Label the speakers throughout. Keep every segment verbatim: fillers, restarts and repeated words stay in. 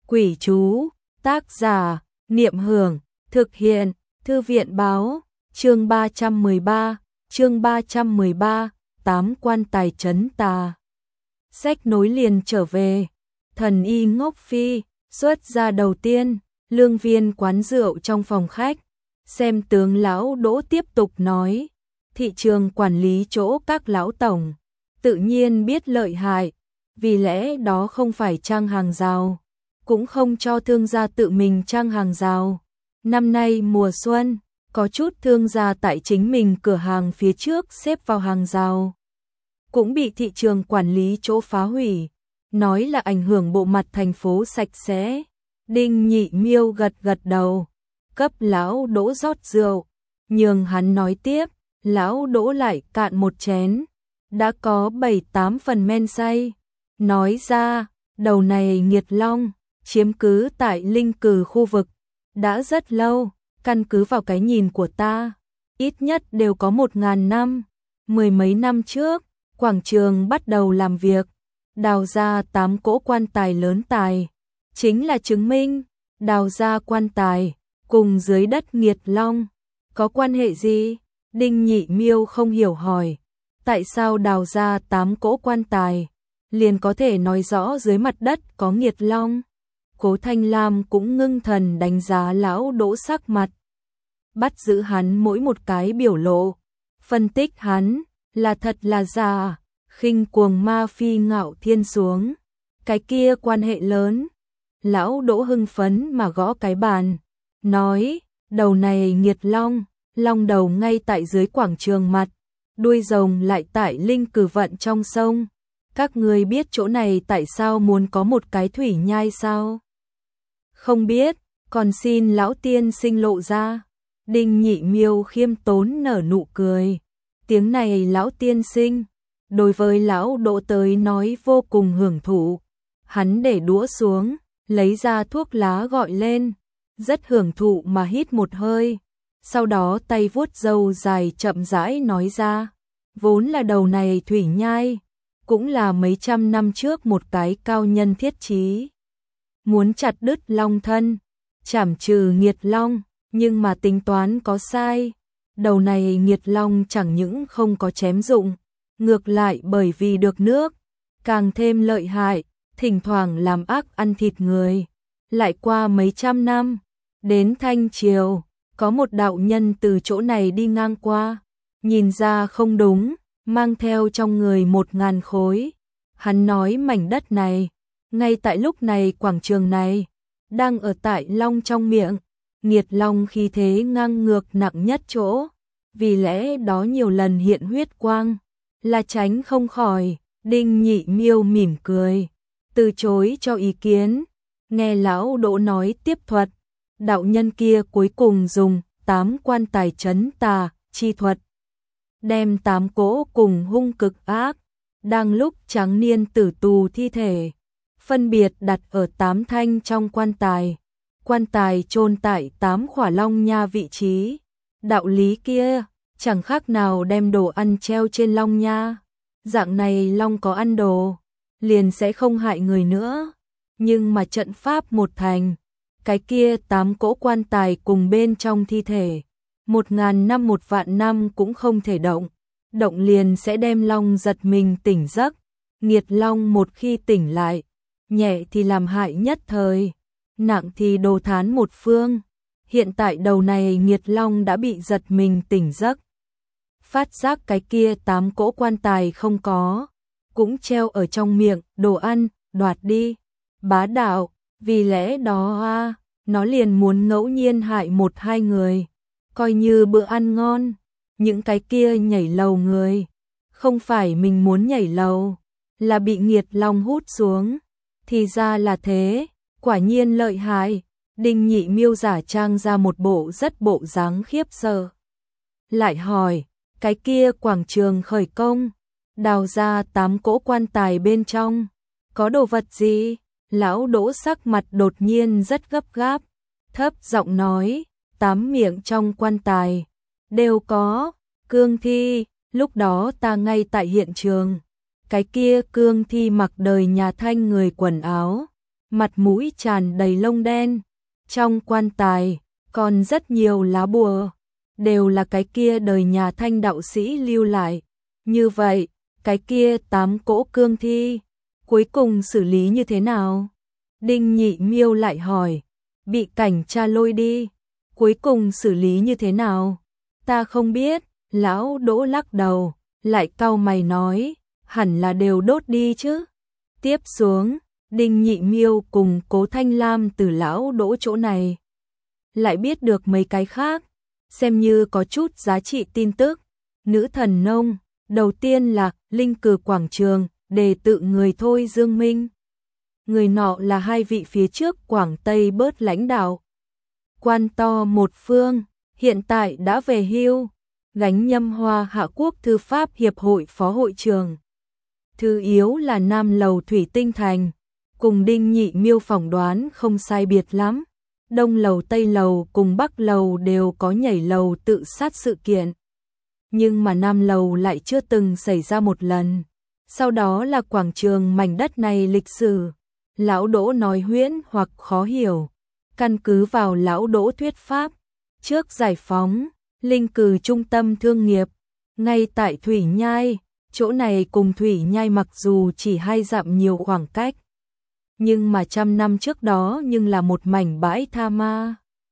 Speaker 1: Quỷ chú, tác giả, Niệm Hưởng, thực hiện, Thư viện báo, chương ba trăm mười ba, chương ba trăm mười ba, tám quan tài trấn tà. Sách nối liền trở về, thần y Ngốc Phi, xuất ra đầu tiên, lương viên quán rượu trong phòng khách, xem tướng lão Đỗ tiếp tục nói, thị trường quản lý chỗ các lão tổng, tự nhiên biết lợi hại, vì lẽ đó không phải trang hàng rào, cũng không cho thương gia tự mình trang hàng rào. Năm nay mùa xuân, có chút thương gia tại chính mình cửa hàng phía trước xếp vào hàng rào, cũng bị thị trường quản lý chỗ phá hủy, nói là ảnh hưởng bộ mặt thành phố sạch sẽ. Đinh Nhị Miêu gật gật đầu, cấp lão Đỗ rót rượu, nhường hắn nói tiếp. Lão Đỗ lại cạn một chén, đã có bảy tám phần men say, nói ra, đầu này nghiệt long chiếm cứ tại Linh Cừ khu vực đã rất lâu, căn cứ vào cái nhìn của ta, ít nhất đều có một ngàn năm. Mười mấy năm trước, quảng trường bắt đầu làm việc, đào ra tám cỗ quan tài lớn tài, chính là chứng minh đào ra quan tài cùng dưới đất nghiệt long có quan hệ gì? Đinh Nhị Miêu không hiểu hỏi, tại sao đào ra tám cỗ quan tài liền có thể nói rõ dưới mặt đất có nghiệt long? Cố Thanh Lam cũng ngưng thần đánh giá lão Đỗ sắc mặt, bắt giữ hắn mỗi một cái biểu lộ, phân tích hắn là thật là giả, khinh cuồng ma phi ngạo thiên xuống, cái kia quan hệ lớn. Lão Đỗ hưng phấn mà gõ cái bàn, nói, đầu này nghiệt long, long đầu ngay tại dưới quảng trường mặt, đuôi rồng lại tại Linh Cừ vận trong sông. Các người biết chỗ này tại sao muốn có một cái thủy nhai sao? Không biết, còn xin lão tiên sinh lộ ra. Đinh Nhị Miêu khiêm tốn nở nụ cười. Tiếng này lão tiên sinh, đối với lão Đỗ tới nói vô cùng hưởng thụ. Hắn để đũa xuống, lấy ra thuốc lá gọi lên, rất hưởng thụ mà hít một hơi. Sau đó tay vuốt râu dài chậm rãi nói ra, vốn là đầu này thủy nhai, cũng là mấy trăm năm trước một cái cao nhân thiết chí muốn chặt đứt long thân, trảm trừ nghiệt long, nhưng mà tính toán có sai. Đầu này nghiệt long chẳng những không có chém dụng, ngược lại bởi vì được nước, càng thêm lợi hại, thỉnh thoảng làm ác ăn thịt người. Lại qua mấy trăm năm, đến Thanh Triều, có một đạo nhân từ chỗ này đi ngang qua, nhìn ra không đúng, mang theo trong người một ngàn khối. Hắn nói mảnh đất này, ngay tại lúc này quảng trường này, đang ở tại long trong miệng, nghiệt long khí thế ngang ngược nặng nhất chỗ, vì lẽ đó nhiều lần hiện huyết quang, là tránh không khỏi. Đinh Nhị Miêu mỉm cười, từ chối cho ý kiến, nghe lão Đỗ nói tiếp thuật. Đạo nhân kia cuối cùng dùng tám quan tài trấn tà chi thuật, đem tám cỗ cùng hung cực ác, đang lúc tráng niên tử tù thi thể, phân biệt đặt ở tám thanh trong quan tài. Quan tài chôn tại tám khỏa long nha vị trí. Đạo lý kia, chẳng khác nào đem đồ ăn treo trên long nha. Dạng này long có ăn đồ, liền sẽ không hại người nữa. Nhưng mà trận pháp một thành, cái kia tám cỗ quan tài cùng bên trong thi thể, một ngàn năm một vạn năm cũng không thể động, động liền sẽ đem long giật mình tỉnh giấc. Nghiệt long một khi tỉnh lại, nhẹ thì làm hại nhất thời, nặng thì đồ thán một phương. Hiện tại đầu này nghiệt long đã bị giật mình tỉnh giấc, phát giác cái kia tám cỗ quan tài không có, cũng treo ở trong miệng, đồ ăn, đoạt đi, bá đạo. Vì lẽ đó a à, nó liền muốn ngẫu nhiên hại một hai người, coi như bữa ăn ngon. Những cái kia nhảy lầu người, không phải mình muốn nhảy lầu, là bị nghiệt long hút xuống. Thì ra là thế, quả nhiên lợi hại. Đinh Nhị Miêu giả trang ra một bộ rất bộ dáng khiếp sợ, lại hỏi, cái kia quảng trường khởi công, đào ra tám cỗ quan tài bên trong, có đồ vật gì? Lão Đỗ sắc mặt đột nhiên rất gấp gáp, thấp giọng nói, tám miệng trong quan tài đều có cương thi, lúc đó ta ngay tại hiện trường. Cái kia cương thi mặc đời nhà Thanh người quần áo, mặt mũi tràn đầy lông đen. Trong quan tài còn rất nhiều lá bùa, đều là cái kia đời nhà Thanh đạo sĩ lưu lại. Như vậy, cái kia tám cỗ cương thi, cuối cùng xử lý như thế nào? Đinh Nhị Miêu lại hỏi, bị cảnh cha lôi đi, cuối cùng xử lý như thế nào? Ta không biết, lão Đỗ lắc đầu, lại cau mày nói, hẳn là đều đốt đi chứ. Tiếp xuống, Đinh Nhị Miêu cùng Cố Thanh Lam từ lão Đỗ chỗ này lại biết được mấy cái khác, xem như có chút giá trị tin tức. Nữ thần nông, đầu tiên là Linh Cử Quảng Trường, đề tự người Thôi Dương Minh. Người nọ là hai vị phía trước Quảng Tây bớt lãnh đạo. Quan to một phương, hiện tại đã về hưu, gánh Nhâm Hoa Hạ Quốc Thư pháp Hiệp hội phó hội trưởng. Thứ yếu là Nam Lầu Thủy Tinh Thành, cùng Đinh Nhị Miêu phỏng đoán không sai biệt lắm. Đông Lầu Tây Lầu cùng Bắc Lầu đều có nhảy lầu tự sát sự kiện. Nhưng mà Nam Lầu lại chưa từng xảy ra một lần. Sau đó là quảng trường mảnh đất này lịch sử. Lão Đỗ nói huyễn hoặc khó hiểu. Căn cứ vào Lão Đỗ thuyết pháp, trước giải phóng, Linh Cử trung tâm thương nghiệp, ngay tại Thủy Nhai, chỗ này cùng Thủy Nhai mặc dù chỉ hai dặm nhiều khoảng cách. Nhưng mà trăm năm trước đó nhưng là một mảnh bãi tha ma.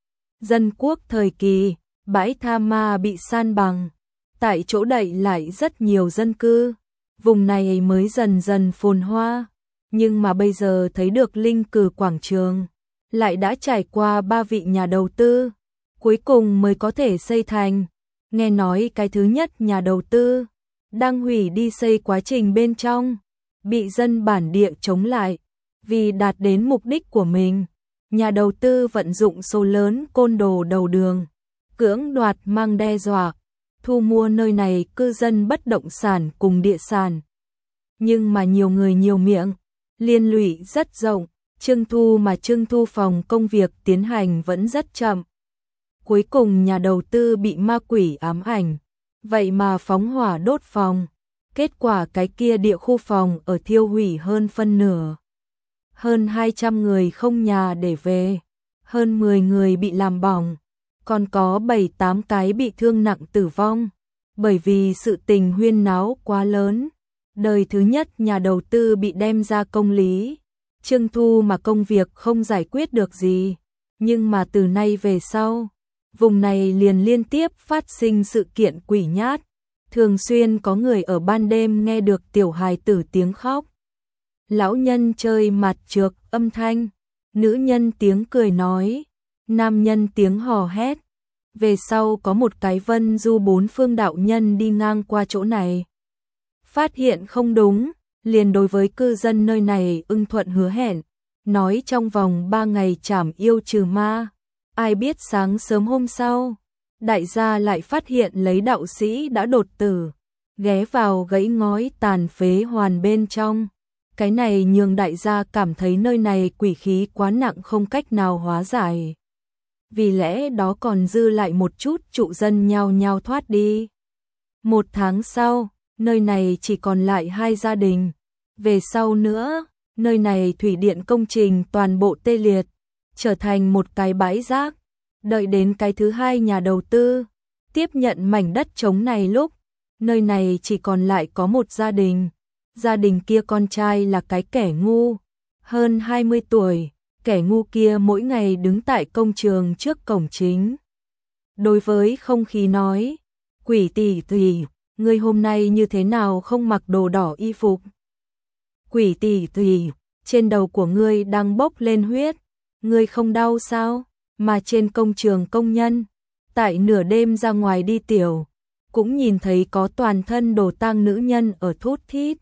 Speaker 1: Dân quốc thời kỳ, bãi tha ma bị san bằng, tại chỗ đậy lại rất nhiều dân cư, vùng này mới dần dần phồn hoa. Nhưng mà bây giờ thấy được Linh Cử quảng trường, lại đã trải qua ba vị nhà đầu tư, cuối cùng mới có thể xây thành. Nghe nói cái thứ nhất nhà đầu tư, đang hủy đi xây quá trình bên trong, bị dân bản địa chống lại. Vì đạt đến mục đích của mình, nhà đầu tư vận dụng số lớn côn đồ đầu đường, cưỡng đoạt mang đe dọa, thu mua nơi này cư dân bất động sản cùng địa sản. Nhưng mà nhiều người nhiều miệng, liên lụy rất rộng, trưng thu mà trưng thu phòng công việc tiến hành vẫn rất chậm. Cuối cùng nhà đầu tư bị ma quỷ ám ảnh, vậy mà phóng hỏa đốt phòng, kết quả cái kia địa khu phòng ở thiêu hủy hơn phân nửa. Hơn hai trăm người không nhà để về, hơn mười người bị làm bỏng, còn có bảy tám cái bị thương nặng tử vong, bởi vì sự tình huyên náo quá lớn. Đời thứ nhất nhà đầu tư bị đem ra công lý, trưng thu mà công việc không giải quyết được gì, nhưng mà từ nay về sau, vùng này liền liên tiếp phát sinh sự kiện quỷ nhát, thường xuyên có người ở ban đêm nghe được tiểu hài tử tiếng khóc. Lão nhân chơi mặt trược âm thanh, nữ nhân tiếng cười nói, nam nhân tiếng hò hét. Về sau có một cái Vân Du bốn phương đạo nhân đi ngang qua chỗ này, phát hiện không đúng, liền đối với cư dân nơi này ưng thuận hứa hẹn, nói trong vòng ba ngày trảm yêu trừ ma. Ai biết sáng sớm hôm sau, đại gia lại phát hiện lấy đạo sĩ đã đột tử, ghé vào gãy ngói tàn phế hoàn bên trong. Cái này nhường đại gia cảm thấy nơi này quỷ khí quá nặng không cách nào hóa giải. Vì lẽ đó còn dư lại một chút trụ dân nhao nhao thoát đi. Một tháng sau, nơi này chỉ còn lại hai gia đình. Về sau nữa, nơi này thủy điện công trình toàn bộ tê liệt, trở thành một cái bãi rác. Đợi đến cái thứ hai nhà đầu tư tiếp nhận mảnh đất trống này lúc, nơi này chỉ còn lại có một gia đình. Gia đình kia con trai là cái kẻ ngu, hơn hai mươi tuổi, kẻ ngu kia mỗi ngày đứng tại công trường trước cổng chính. Đối với không khí nói, quỷ tỷ tỷ, ngươi hôm nay như thế nào không mặc đồ đỏ y phục? Quỷ tỷ tỷ, trên đầu của ngươi đang bốc lên huyết, ngươi không đau sao? Mà trên công trường công nhân, tại nửa đêm ra ngoài đi tiểu, cũng nhìn thấy có toàn thân đồ tang nữ nhân ở thút thít.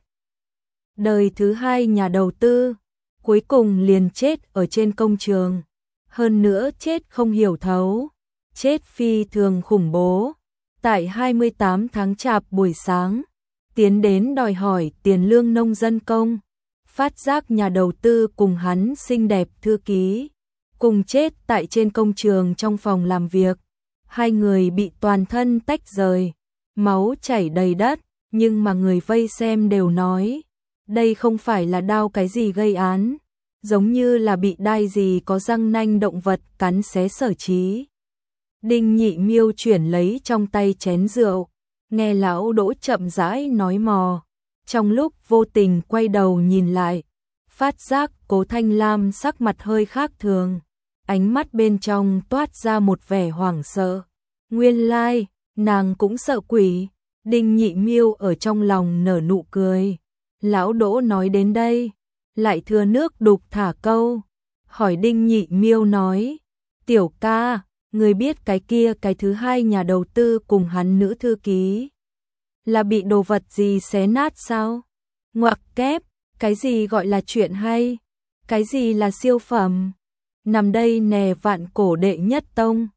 Speaker 1: Đời thứ hai nhà đầu tư, cuối cùng liền chết ở trên công trường. Hơn nữa chết không hiểu thấu, chết phi thường khủng bố. Tại hai mươi tám tháng Chạp buổi sáng, tiến đến đòi hỏi tiền lương nông dân công. Phát giác nhà đầu tư cùng hắn xinh đẹp thư ký, cùng chết tại trên công trường trong phòng làm việc. Hai người bị toàn thân tách rời, máu chảy đầy đất, nhưng mà người vây xem đều nói, đây không phải là đao cái gì gây án, giống như là bị đai gì có răng nanh động vật cắn xé Sở Chí. Đinh Nhị Miêu chuyển lấy trong tay chén rượu, nghe lão Đỗ chậm rãi nói mò, trong lúc vô tình quay đầu nhìn lại, phát giác Cố Thanh Lam sắc mặt hơi khác thường, ánh mắt bên trong toát ra một vẻ hoảng sợ. Nguyên lai, nàng cũng sợ quỷ. Đinh Nhị Miêu ở trong lòng nở nụ cười. Lão Đỗ nói đến đây, lại thừa nước đục thả câu, hỏi Đinh Nhị Miêu nói, tiểu ca, người biết cái kia cái thứ hai nhà đầu tư cùng hắn nữ thư ký là bị đồ vật gì xé nát sao? Ngoặc kép, cái gì gọi là chuyện hay? Cái gì là siêu phẩm? Nằm đây nè vạn cổ đệ nhất tông,